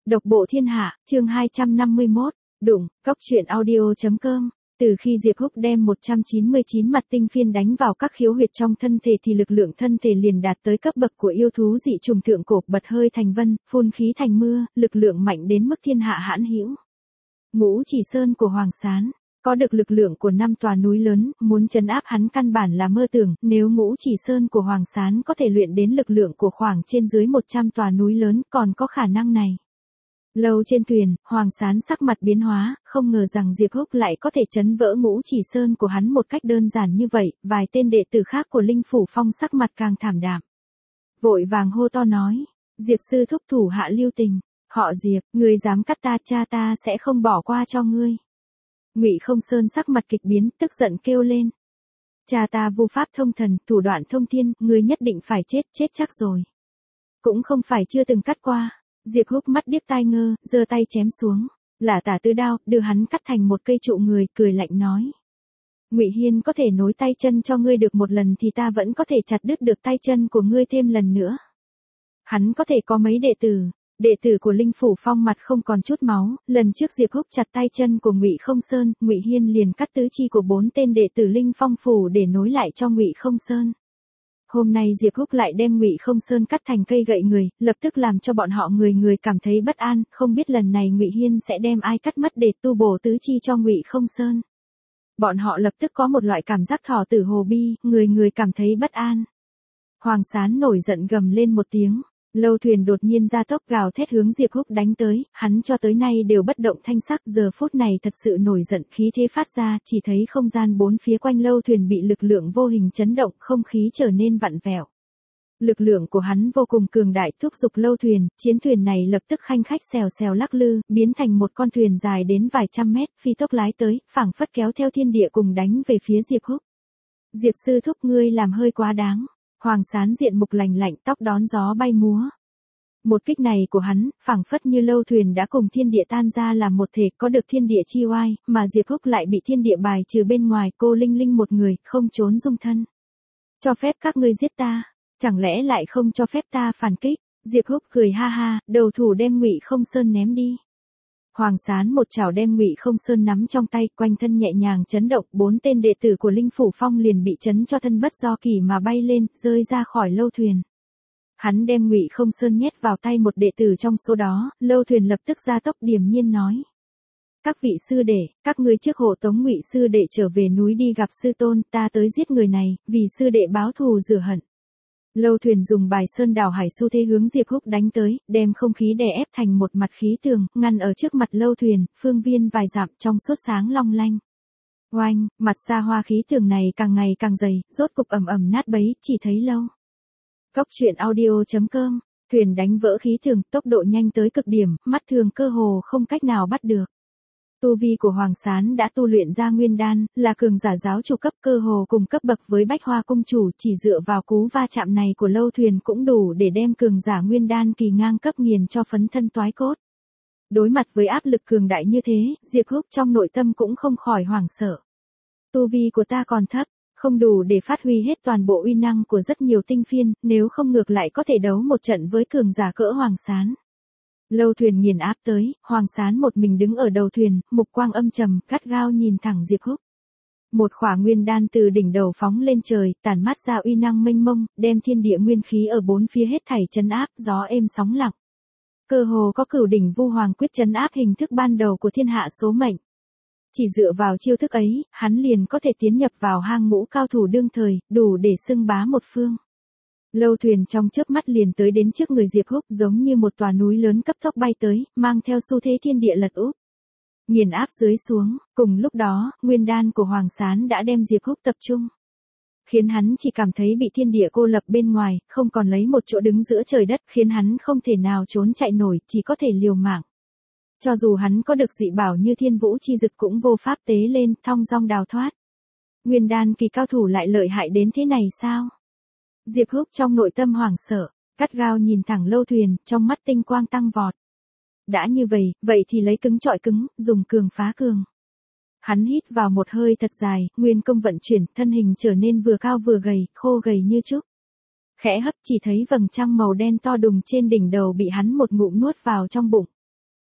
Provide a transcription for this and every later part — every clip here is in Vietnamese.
Độc bộ thiên hạ, chương 251, đụng, cóc truyện audio.com. Từ khi Diệp Húc đem 199 mặt tinh phiên đánh vào các khiếu huyệt trong thân thể thì lực lượng thân thể liền đạt tới cấp bậc của yêu thú dị trùng thượng cổ, bật hơi thành vân, phun khí thành mưa, lực lượng mạnh đến mức thiên hạ hãn hữu. Ngũ Chỉ Sơn của Hoàng Sán có được lực lượng của 5 tòa núi lớn, muốn trấn áp hắn căn bản là mơ tưởng, nếu Ngũ Chỉ Sơn của Hoàng Sán có thể luyện đến lực lượng của khoảng trên dưới 100 tòa núi lớn, còn có khả năng này. Lâu trên thuyền, Hoàng Sán sắc mặt biến hóa, không ngờ rằng Diệp Húc lại có thể trấn vỡ Ngũ Chỉ Sơn của hắn một cách đơn giản như vậy, vài tên đệ tử khác của Linh Phủ Phong sắc mặt càng thảm đạm. Vội vàng hô to nói, Diệp sư thúc thủ hạ lưu tình, họ Diệp, ngươi dám cắt ta, cha ta sẽ không bỏ qua cho ngươi. Ngụy Không Sơn sắc mặt kịch biến, tức giận kêu lên. Cha ta vu pháp thông thần, thủ đoạn thông thiên, ngươi nhất định phải chết, chết chắc rồi. Cũng không phải chưa từng cắt qua. Diệp Húc mắt điếc tai ngơ, giơ tay chém xuống, lả tả tứ đao, đưa hắn cắt thành một cây trụ người, cười lạnh nói. Ngụy Hiên có thể nối tay chân cho ngươi được một lần thì ta vẫn có thể chặt đứt được tay chân của ngươi thêm lần nữa. Hắn có thể có mấy đệ tử của Linh Phủ Phong mặt không còn chút máu, lần trước Diệp Húc chặt tay chân của Ngụy Không Sơn, Ngụy Hiên liền cắt tứ chi của 4 tên đệ tử Linh Phong phủ để nối lại cho Ngụy Không Sơn. Hôm nay Diệp Húc lại đem Ngụy Không Sơn cắt thành cây gậy người, lập tức làm cho bọn họ người cảm thấy bất an, không biết lần này Ngụy Hiên sẽ đem ai cắt mất để tu bổ tứ chi cho Ngụy Không Sơn. Bọn họ lập tức có một loại cảm giác thỏ tử hồ bi, người cảm thấy bất an. Hoàng Sán nổi giận gầm lên một tiếng, Lâu Thuyền đột nhiên ra tốc gào thét hướng Diệp Húc đánh tới, hắn cho tới nay đều bất động thanh sắc, giờ phút này thật sự nổi giận, khí thế phát ra, chỉ thấy không gian bốn phía quanh Lâu Thuyền bị lực lượng vô hình chấn động, không khí trở nên vặn vẹo. Lực lượng của hắn vô cùng cường đại, thúc giục Lâu Thuyền, chiến thuyền này lập tức khanh khách xèo xèo lắc lư, biến thành một con thuyền dài đến vài trăm mét, phi tốc lái tới, phảng phất kéo theo thiên địa cùng đánh về phía Diệp Húc. Diệp sư thúc, ngươi làm hơi quá đáng. Hoàng Sán diện mục lạnh lạnh, tóc đón gió bay múa. Một kích này của hắn, phảng phất như Lâu Thuyền đã cùng thiên địa tan ra làm một thể, có được thiên địa chi oai, mà Diệp Húc lại bị thiên địa bài trừ bên ngoài, cô Linh Linh một người, không trốn dung thân. Cho phép các ngươi giết ta, chẳng lẽ lại không cho phép ta phản kích? Diệp Húc cười ha ha, đầu thủ đem Ngụy Không Sơn ném đi. Hoàng Sán một chảo đem Ngụy Không Sơn nắm trong tay, quanh thân nhẹ nhàng chấn động, 4 tên đệ tử của Linh Phủ Phong liền bị chấn cho thân bất do kỳ mà bay lên, rơi ra khỏi Lâu Thuyền. Hắn đem Ngụy Không Sơn nhét vào tay một đệ tử trong số đó, Lâu Thuyền lập tức ra tốc điềm nhiên nói. Các vị sư đệ, các ngươi trước hộ tống Ngụy sư đệ trở về núi đi gặp sư tôn, ta tới giết người này, vì sư đệ báo thù rửa hận. Lâu Thuyền dùng bài sơn đảo hải xu thế hướng Diệp Húc đánh tới, đem không khí đè ép thành một mặt khí tường, ngăn ở trước mặt Lâu Thuyền, phương viên vài dặm trong suốt sáng long lanh. Oanh, mặt xa hoa khí tường này càng ngày càng dày, rốt cục ầm nát bấy, chỉ thấy lâu. Cóc truyện audio.com, thuyền đánh vỡ khí tường, tốc độ nhanh tới cực điểm, mắt thường cơ hồ không cách nào bắt được. Tu vi của Hoàng Sán đã tu luyện ra nguyên đan, là cường giả giáo chủ cấp, cơ hồ cùng cấp bậc với Bách Hoa cung chủ, chỉ dựa vào cú va chạm này của Lâu Thuyền cũng đủ để đem cường giả nguyên đan kỳ ngang cấp nghiền cho phấn thân toái cốt. Đối mặt với áp lực cường đại như thế, Diệp Húc trong nội tâm cũng không khỏi hoảng sợ. Tu vi của ta còn thấp, không đủ để phát huy hết toàn bộ uy năng của rất nhiều tinh phiên, nếu không ngược lại có thể đấu một trận với cường giả cỡ Hoàng Sán. Lâu Thuyền nghiền áp tới, Hoàng Sán một mình đứng ở đầu thuyền, mục quang âm trầm, gắt gao nhìn thẳng Diệp Húc. Một khỏa nguyên đan từ đỉnh đầu phóng lên trời, tản mát ra uy năng mênh mông, đem thiên địa nguyên khí ở bốn phía hết thảy trấn áp, gió êm sóng lặng. Cơ hồ có Cửu đỉnh Vu Hoàng quyết trấn áp hình thức ban đầu của thiên hạ số mệnh. Chỉ dựa vào chiêu thức ấy, hắn liền có thể tiến nhập vào hang ngũ cao thủ đương thời, đủ để xưng bá một phương. Lâu Thuyền trong chớp mắt liền tới đến trước người Diệp Húc, giống như một tòa núi lớn cấp tốc bay tới, mang theo xu thế thiên địa lật úp. Nghiền áp dưới xuống, cùng lúc đó, nguyên đan của Hoàng Sán đã đem Diệp Húc tập trung. Khiến hắn chỉ cảm thấy bị thiên địa cô lập bên ngoài, không còn lấy một chỗ đứng giữa trời đất, khiến hắn không thể nào trốn chạy nổi, chỉ có thể liều mạng. Cho dù hắn có được dị bảo như Thiên Vũ chi dực cũng vô pháp tế lên, thong dong đào thoát. Nguyên đan kỳ cao thủ lại lợi hại đến thế này sao? Diệp Húc trong nội tâm hoảng sợ, gắt gao nhìn thẳng Lâu Thuyền, trong mắt tinh quang tăng vọt. Đã như vậy thì lấy cứng trọi cứng, dùng cường phá cường. Hắn hít vào một hơi thật dài, nguyên công vận chuyển, thân hình trở nên vừa cao vừa gầy, khô gầy như trúc. Khẽ hấp chỉ thấy vầng trăng màu đen to đùng trên đỉnh đầu bị hắn một ngụm nuốt vào trong bụng.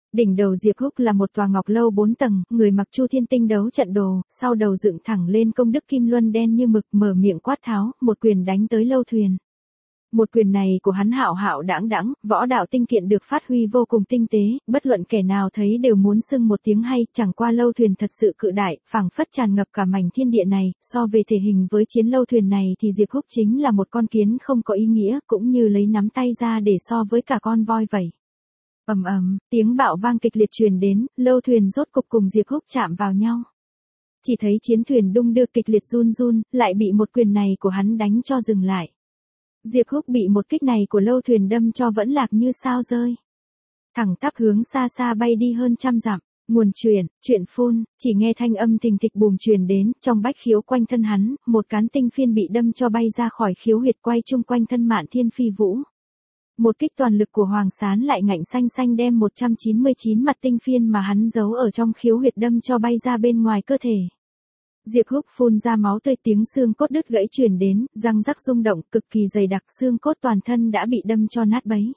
Đỉnh đầu Diệp Húc là một tòa ngọc lâu 4 tầng, người mặc Chu Thiên Tinh đấu trận đồ, sau đầu dựng thẳng lên công đức kim luân đen như mực, mở miệng quát tháo, một quyền đánh tới lâu thuyền. Một quyền này của hắn hạo hạo đãng đãng, võ đạo tinh kiện được phát huy vô cùng tinh tế, bất luận kẻ nào thấy đều muốn xưng một tiếng hay, chẳng qua lâu thuyền thật sự cự đại, phảng phất tràn ngập cả mảnh thiên địa này, so về thể hình với chiến lâu thuyền này thì Diệp Húc chính là một con kiến không có ý nghĩa, cũng như lấy nắm tay ra để so với cả con voi vậy. Ầm ầm, tiếng bạo vang kịch liệt truyền đến, lâu thuyền rốt cục cùng Diệp Húc chạm vào nhau. Chỉ thấy chiến thuyền đung đưa kịch liệt run run, lại bị một quyền này của hắn đánh cho dừng lại. Diệp Húc bị một kích này của lâu thuyền đâm cho vẫn lạc như sao rơi. Thẳng tắp hướng xa xa bay đi hơn trăm dặm, nguồn chuyện phun, chỉ nghe thanh âm thình thịch bùm truyền đến, trong bách khiếu quanh thân hắn, một cán tinh phiên bị đâm cho bay ra khỏi khiếu huyệt quay chung quanh thân Mạn Thiên Phi Vũ. Một kích toàn lực của Hoàng Sán lại ngạnh xanh xanh đem 199 mặt tinh phiên mà hắn giấu ở trong khiếu huyệt đâm cho bay ra bên ngoài cơ thể. Diệp Húc phun ra máu tươi, tiếng xương cốt đứt gãy truyền đến, răng rắc rung động, cực kỳ dày đặc, xương cốt toàn thân đã bị đâm cho nát bấy.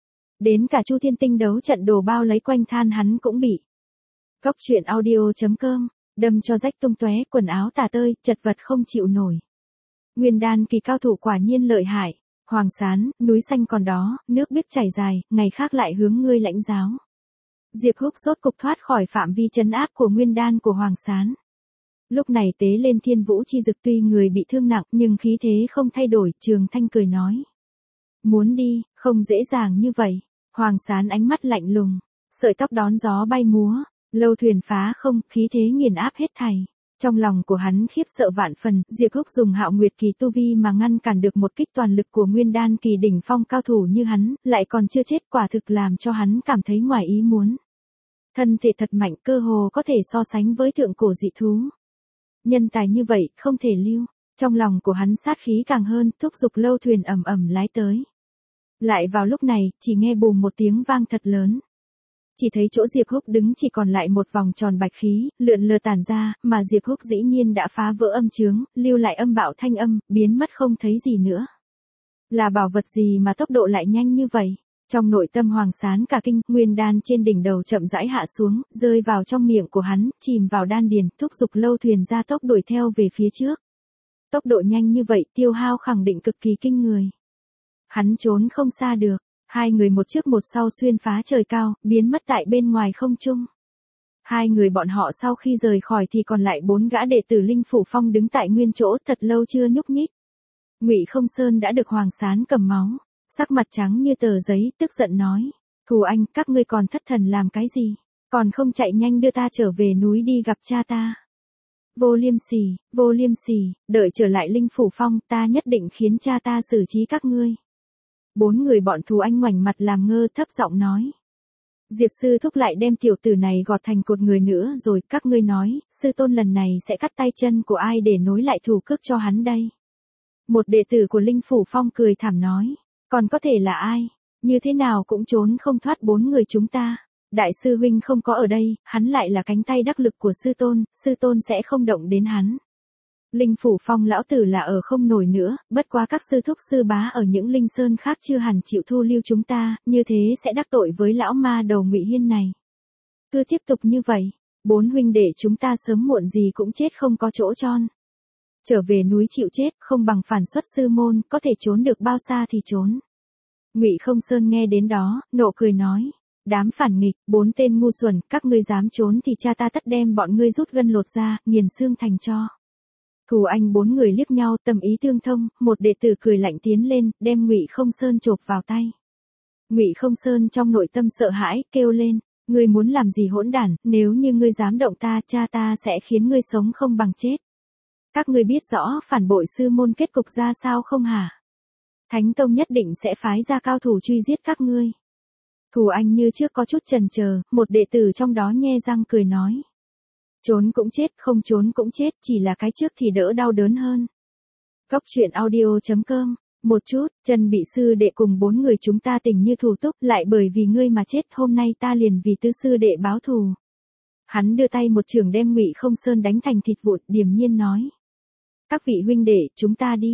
Đến cả Chu Thiên Tinh đấu trận đồ bao lấy quanh than hắn cũng bị. Cóc truyện audio.com, đâm cho rách tung tóe, quần áo tả tơi, chật vật không chịu nổi. Nguyên đan kỳ cao thủ quả nhiên lợi hại. Hoàng Sán, núi xanh còn đó, nước biếc chảy dài, ngày khác lại hướng ngươi lãnh giáo. Diệp Húc rốt cục thoát khỏi phạm vi trấn áp của nguyên đan của Hoàng Sán. Lúc này tế lên Thiên Vũ chi dực, tuy người bị thương nặng nhưng khí thế không thay đổi, Trường Thanh cười nói. Muốn đi, không dễ dàng như vậy. Hoàng Sán ánh mắt lạnh lùng, sợi tóc đón gió bay múa, lâu thuyền phá không, khí thế nghiền áp hết thảy. Trong lòng của hắn khiếp sợ vạn phần, Diệp Húc dùng Hạo Nguyệt kỳ tu vi mà ngăn cản được một kích toàn lực của nguyên đan kỳ đỉnh phong cao thủ như hắn, lại còn chưa chết, quả thực làm cho hắn cảm thấy ngoài ý muốn. Thân thể thật mạnh, cơ hồ có thể so sánh với thượng cổ dị thú. Nhân tài như vậy, không thể lưu. Trong lòng của hắn sát khí càng hơn, thúc giục lâu thuyền ầm ầm lái tới. Lại vào lúc này, chỉ nghe bùm một tiếng vang thật lớn. Chỉ thấy chỗ Diệp Húc đứng chỉ còn lại một vòng tròn bạch khí, lượn lờ tản ra, mà Diệp Húc dĩ nhiên đã phá vỡ âm chướng, lưu lại âm bạo thanh âm, biến mất không thấy gì nữa. Là bảo vật gì mà tốc độ lại nhanh như vậy? Trong nội tâm Hoàng Sán cả kinh, nguyên đan trên đỉnh đầu chậm rãi hạ xuống, rơi vào trong miệng của hắn, chìm vào đan điền, thúc giục lâu thuyền ra tốc đuổi theo về phía trước. Tốc độ nhanh như vậy, tiêu hao khẳng định cực kỳ kinh người. Hắn trốn không xa được. Hai người một trước một sau xuyên phá trời cao, biến mất tại bên ngoài không trung. Hai người bọn họ sau khi rời khỏi thì còn lại 4 gã đệ tử Linh Phủ Phong đứng tại nguyên chỗ thật lâu chưa nhúc nhích. Ngụy Không Sơn đã được Hoàng Sán cầm máu, sắc mặt trắng như tờ giấy, tức giận nói: "Thù anh, các ngươi còn thất thần làm cái gì? Còn không chạy nhanh đưa ta trở về núi đi gặp cha ta." Vô liêm sỉ, đợi trở lại Linh Phủ Phong, ta nhất định khiến cha ta xử trí các ngươi. 4 người bọn Thù Anh ngoảnh mặt làm ngơ, thấp giọng nói. Diệp sư thúc lại đem tiểu tử này gọt thành cột người nữa rồi, các ngươi nói, sư tôn lần này sẽ cắt tay chân của ai để nối lại thù cước cho hắn đây? Một đệ tử của Linh Phủ Phong cười thảm nói, còn có thể là ai? Như thế nào cũng trốn không thoát 4 người chúng ta. Đại sư huynh không có ở đây, hắn lại là cánh tay đắc lực của sư tôn sẽ không động đến hắn. Linh Phủ Phong lão tử là ở không nổi nữa, bất quá các sư thúc sư bá ở những linh sơn khác chưa hẳn chịu thu lưu chúng ta, như thế sẽ đắc tội với lão ma đầu Ngụy Hiên này. Cứ tiếp tục như vậy, 4 huynh đệ chúng ta sớm muộn gì cũng chết không có chỗ trôn. Trở về núi chịu chết, không bằng phản xuất sư môn, có thể trốn được bao xa thì trốn. Ngụy Không Sơn nghe đến đó, nộ cười nói, đám phản nghịch, 4 tên ngu xuẩn, các ngươi dám trốn thì cha ta tất đem bọn ngươi rút gân lột ra, nghiền xương thành tro. Thù Anh 4 người liếc nhau, tâm ý tương thông, một đệ tử cười lạnh tiến lên, đem Ngụy Không Sơn chộp vào tay. Ngụy Không Sơn trong nội tâm sợ hãi, kêu lên, ngươi muốn làm gì hỗn đản, nếu như ngươi dám động ta, cha ta sẽ khiến ngươi sống không bằng chết. Các ngươi biết rõ phản bội sư môn kết cục ra sao không hả? Thánh Tông nhất định sẽ phái ra cao thủ truy giết các ngươi. Thù Anh như trước có chút chần chờ, một đệ tử trong đó nhe răng cười nói. Trốn cũng chết, không trốn cũng chết, chỉ là cái trước thì đỡ đau đớn hơn. Cóc truyện audio.com, một chút, Trần bị sư đệ cùng 4 người chúng ta tình như thù túc, lại bởi vì ngươi mà chết, hôm nay ta liền vì tứ sư đệ báo thù. Hắn đưa tay một chưởng đem Ngụy Không Sơn đánh thành thịt vụn, điềm nhiên nói. Các vị huynh đệ, chúng ta đi.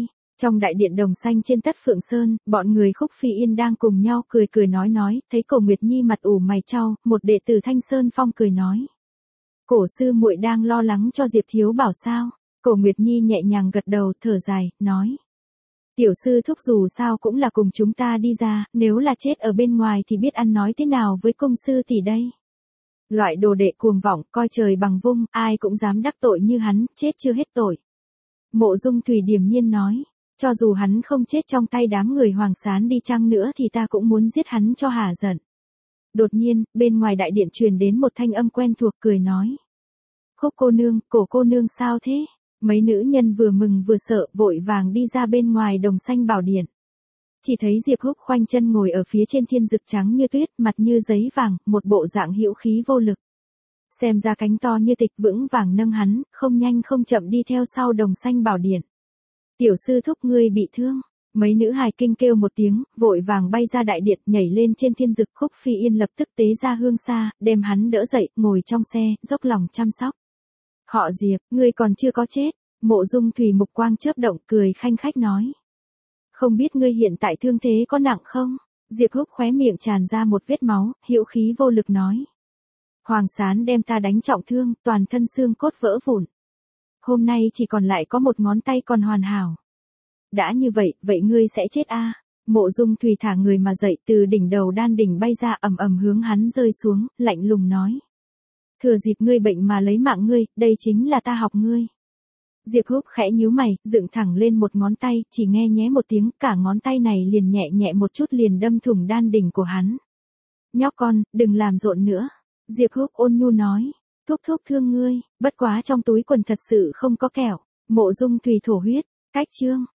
Trong đại điện đồng xanh trên Tất Phượng Sơn, bọn người Khúc Phi Yên đang cùng nhau cười cười nói, thấy Cổ Nguyệt Nhi mặt ủ mày chau, một đệ tử Thanh Sơn Phong cười nói. Cổ sư muội đang lo lắng cho Diệp Thiếu Bảo sao? Cổ Nguyệt Nhi nhẹ nhàng gật đầu, thở dài, nói. Tiểu sư thúc dù sao cũng là cùng chúng ta đi ra, nếu là chết ở bên ngoài thì biết ăn nói thế nào với cung sư tỷ đây. Loại đồ đệ cuồng vọng, coi trời bằng vung, ai cũng dám đắc tội như hắn, chết chưa hết tội. Mộ Dung Thủy điềm nhiên nói, cho dù hắn không chết trong tay đám người Hoàng Sán đi chăng nữa thì ta cũng muốn giết hắn cho hả giận. Đột nhiên, bên ngoài đại điện truyền đến một thanh âm quen thuộc cười nói. Khúc cô nương, Cổ cô nương sao thế? Mấy nữ nhân vừa mừng vừa sợ vội vàng đi ra bên ngoài đồng xanh bảo điện. Chỉ thấy Diệp Húc khoanh chân ngồi ở phía trên thiên dực trắng như tuyết, mặt như giấy vàng, một bộ dạng hữu khí vô lực. Xem ra cánh to như tịch vững vàng nâng hắn, không nhanh không chậm đi theo sau đồng xanh bảo điện. Tiểu sư thúc ngươi bị thương. Mấy nữ hài kinh kêu một tiếng, vội vàng bay ra đại điện, nhảy lên trên thiên dực. Khúc Phi Yên lập tức tế ra hương xa, đem hắn đỡ dậy, ngồi trong xe, dốc lòng chăm sóc. Họ Diệp, ngươi còn chưa có chết. Mộ Dung Thủy mục quang chớp động, cười khanh khách nói. Không biết ngươi hiện tại thương thế có nặng không? Diệp Húc khóe miệng tràn ra một vết máu, hữu khí vô lực nói. Hoàng Sán đem ta đánh trọng thương, toàn thân xương cốt vỡ vụn. Hôm nay chỉ còn lại có một ngón tay còn hoàn hảo. Đã như vậy, vậy ngươi sẽ chết a? Mộ Dung Thủy thả người mà dậy, từ đỉnh đầu đan đỉnh bay ra, ầm ầm hướng hắn rơi xuống, lạnh lùng nói. Thừa dịp ngươi bệnh mà lấy mạng ngươi, đây chính là ta học ngươi. Diệp Húc khẽ nhíu mày, dựng thẳng lên một ngón tay, chỉ nghe nhé một tiếng, cả ngón tay này liền nhẹ nhẹ một chút liền đâm thủng đan đỉnh của hắn. Nhóc con, đừng làm rộn nữa. Diệp Húc ôn nhu nói. Thúc thúc thương ngươi, bất quá trong túi quần thật sự không có kẹo. Mộ Dung Thủy thổ huyết. Cách chương.